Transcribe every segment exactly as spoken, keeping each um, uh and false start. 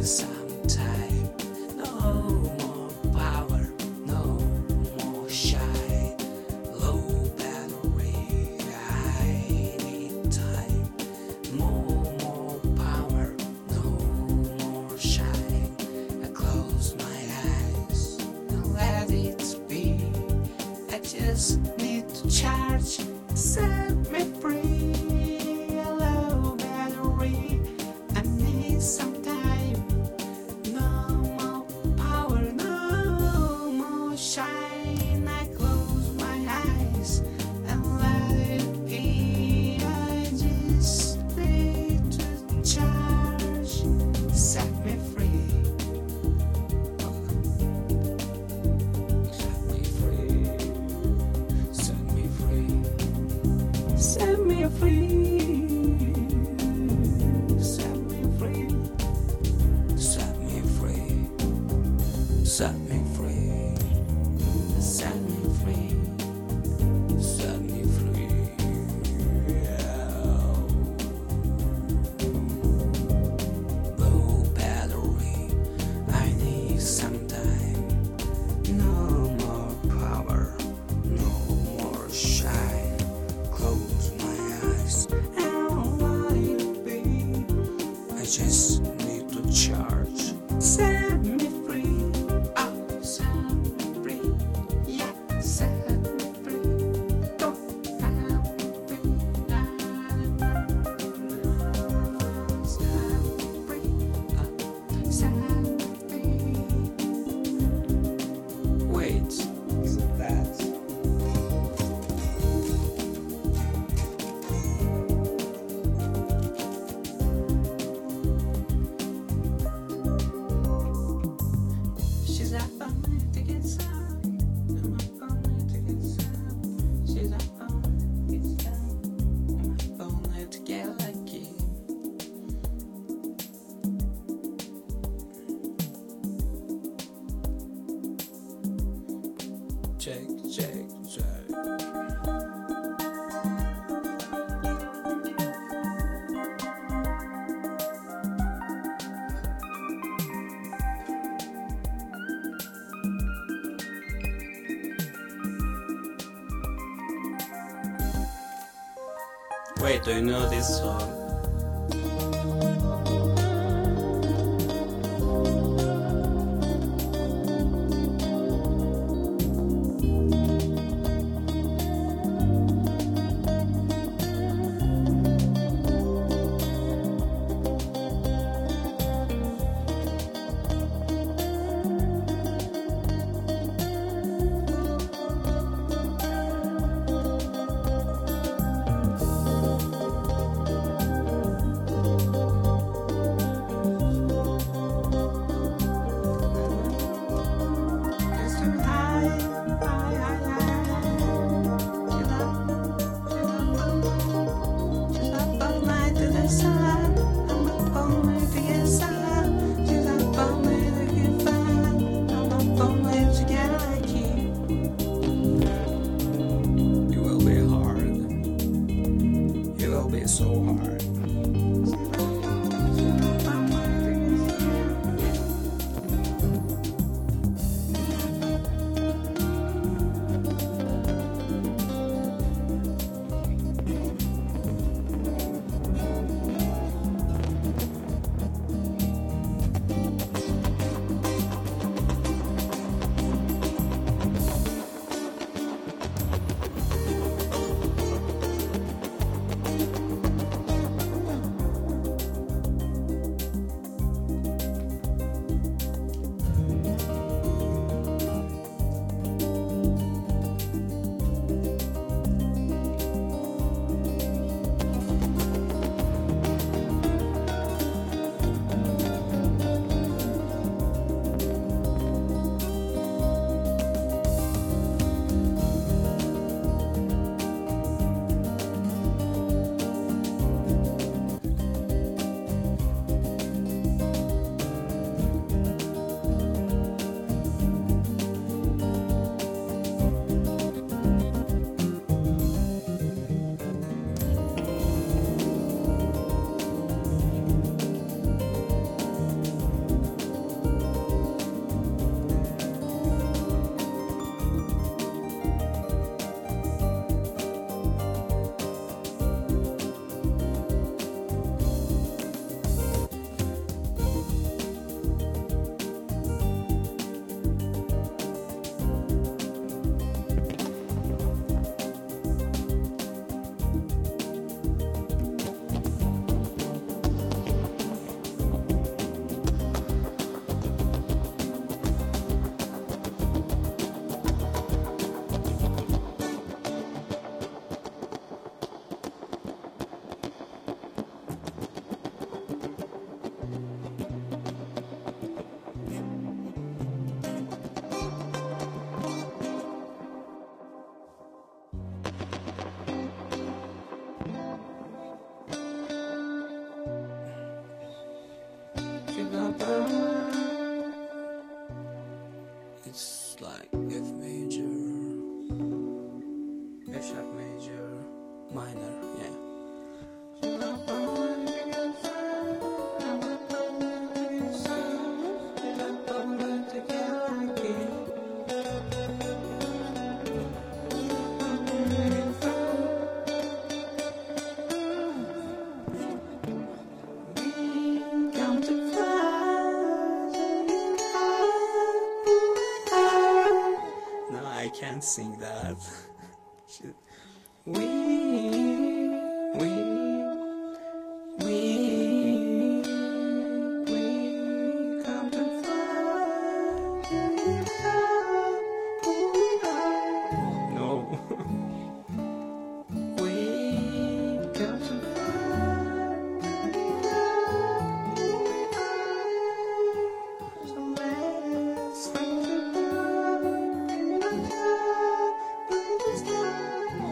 some time. No more power, no more shine. Low battery, I need time. More, more power, no more shine. I close my eyes and let it be. I just need to charge, set me free. Low battery, I need some time. No more power, no more shine. I close my eyes and let it be. I just need to charge, set me free. Set me free. Set me free. Set me free. Set me free. Set me free. Set me free. Set me free. Set me free. Low battery, I need some time. No more power, no more shine. Close my eyes and let it be. I just need to charge. Set me free. Oh, set me free. Yeah, set me free. Don't have me free. Set me free. Oh, set me free. Wait, isn't that? She's up on me to get some. I'm up on me to get some. She's up on me to get some. I'm up on me to get lucky. Check, check, check. Wait, do you know this song? It's like F major, F sharp major, minor, yeah. No, I can't sing that. Shit. We, we, we, we come to fly. No. We come to fly. So let's find the love in the dark of the sky.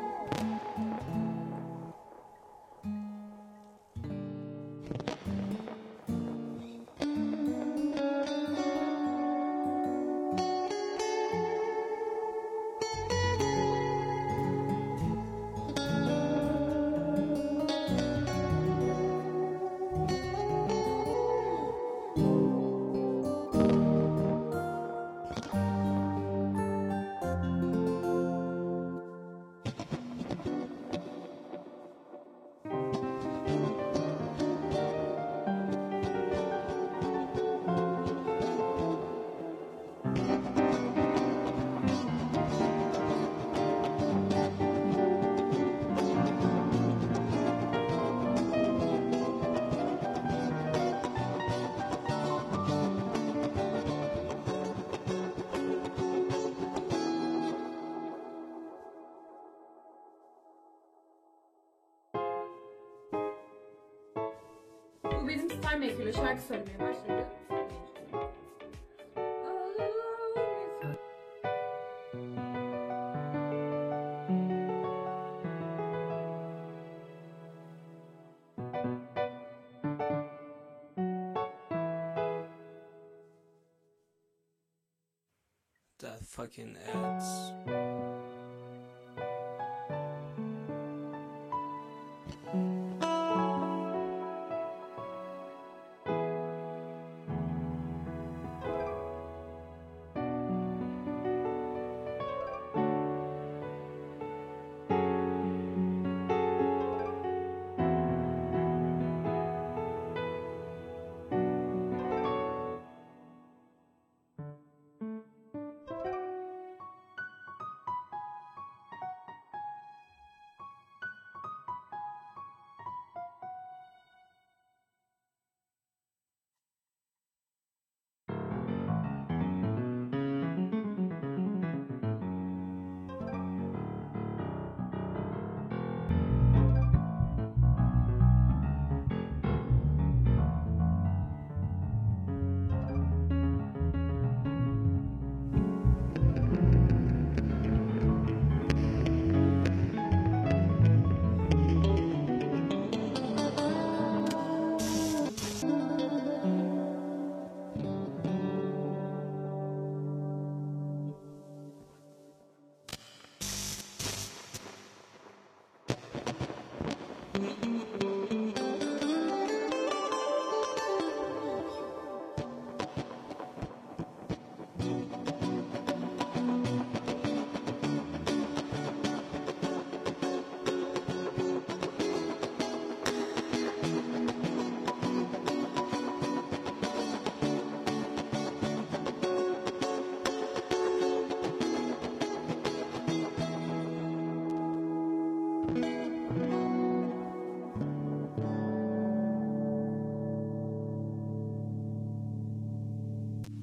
Bu benim Star Maker'le şarkı söylemeye başladı. That fucking ads.